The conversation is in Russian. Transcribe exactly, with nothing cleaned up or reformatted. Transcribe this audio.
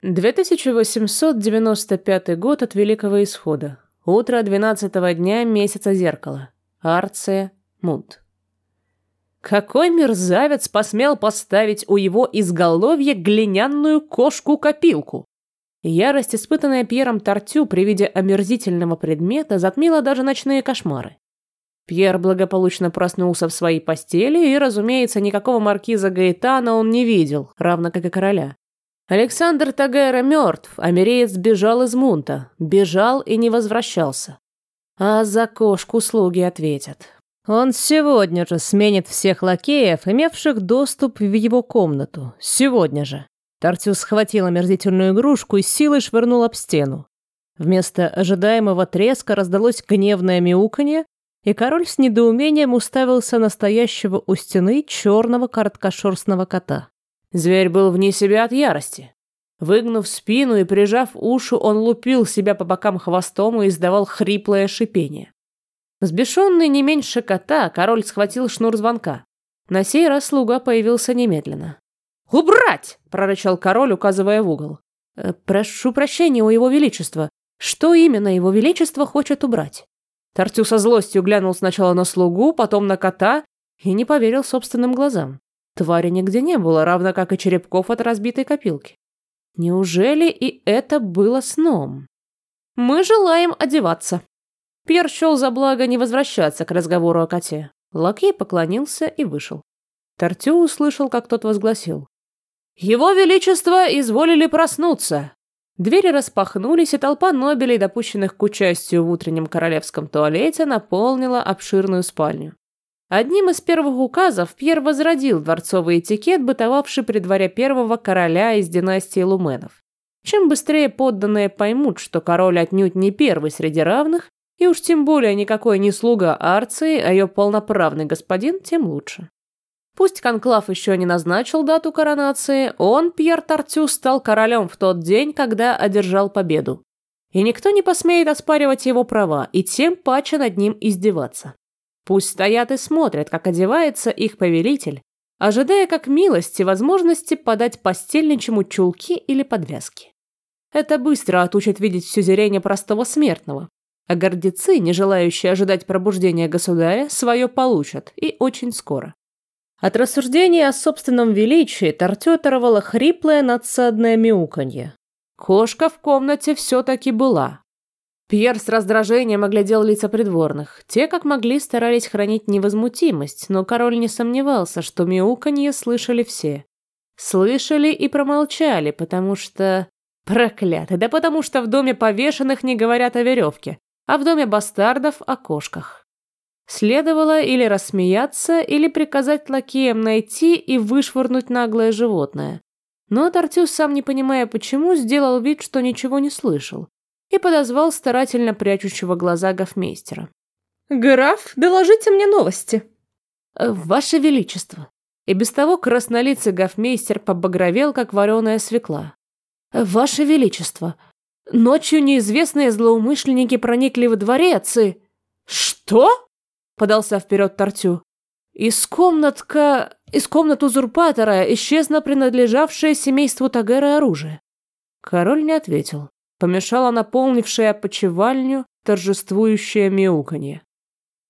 две тысячи восемьсот девяносто пятый год от Великого Исхода. Утро двенадцатого дня месяца Зеркала. Арция, Мунт. Какой мерзавец посмел поставить у его изголовья глиняную кошку-копилку? Ярость, испытанная Пьером Тартю при виде омерзительного предмета, затмила даже ночные кошмары. Пьер благополучно проснулся в своей постели, и, разумеется, никакого маркиза Гаэтана он не видел, равно как и короля. Александр Тагера мертв, а Миреец бежал из Мунта. Бежал и не возвращался. А за кошку слуги ответят. Он сегодня же сменит всех лакеев, имевших доступ в его комнату. Сегодня же. Тартю схватил омерзительную игрушку и силой швырнул об стену. Вместо ожидаемого треска раздалось гневное мяуканье, и король с недоумением уставился на стоящего у стены черного короткошерстного кота. Зверь был вне себя от ярости. Выгнув спину и прижав уши, он лупил себя по бокам хвостом и издавал хриплое шипение. Взбешенный не меньше кота, король схватил шнур звонка. На сей раз слуга появился немедленно. «Убрать!» – прорычал король, указывая в угол. «Э, «Прошу прощения у его величества. Что именно его величество хочет убрать?» Тартю со злостью глянул сначала на слугу, потом на кота и не поверил собственным глазам. Твари нигде не было, равно как и черепков от разбитой копилки. Неужели и это было сном? «Мы желаем одеваться». Пьер счел за благо не возвращаться к разговору о коте. Лакей поклонился и вышел. Тартю услышал, как тот возгласил: «Его Величество изволили проснуться!» Двери распахнулись, и толпа нобелей, допущенных к участию в утреннем королевском туалете, наполнила обширную спальню. Одним из первых указов Пьер возродил дворцовый этикет, бытовавший при дворе первого короля из династии Луменов. Чем быстрее подданные поймут, что король отнюдь не первый среди равных, и уж тем более никакой не слуга Арции, а ее полноправный господин, тем лучше. Пусть конклав еще не назначил дату коронации, он, Пьер Тартю, стал королем в тот день, когда одержал победу. И никто не посмеет оспаривать его права, и тем паче над ним издеваться. Пусть стоят и смотрят, как одевается их повелитель, ожидая как милости возможности подать постельничему чулки или подвязки. Это быстро отучит видеть сюзерене простого смертного, а гордецы, не желающие ожидать пробуждения государя, свое получат, и очень скоро. От рассуждений о собственном величии Тартю оторвало хриплое надсадное мяуканье. Кошка в комнате все-таки была. Пьер с раздражением оглядел лица придворных. Те, как могли, старались хранить невозмутимость, но король не сомневался, что мяуканье слышали все. Слышали и промолчали, потому что... Проклято, да потому что в доме повешенных не говорят о веревке, а в доме бастардов о кошках. Следовало или рассмеяться, или приказать лакеям найти и вышвырнуть наглое животное. Но Тартю, сам не понимая почему, сделал вид, что ничего не слышал, и подозвал старательно прячущего глаза гофмейстера. «Граф, доложите мне новости». «Ваше Величество». И без того краснолицый гофмейстер побагровел, как вареная свекла. «Ваше Величество, ночью неизвестные злоумышленники проникли во дворец и...» «Что?» — подался вперед Тартю. «Из комнатка... из комнат узурпатора исчезло принадлежавшее семейству Тагера оружие». Король не ответил. Помешало наполнившее опочивальню торжествующее мяуканье.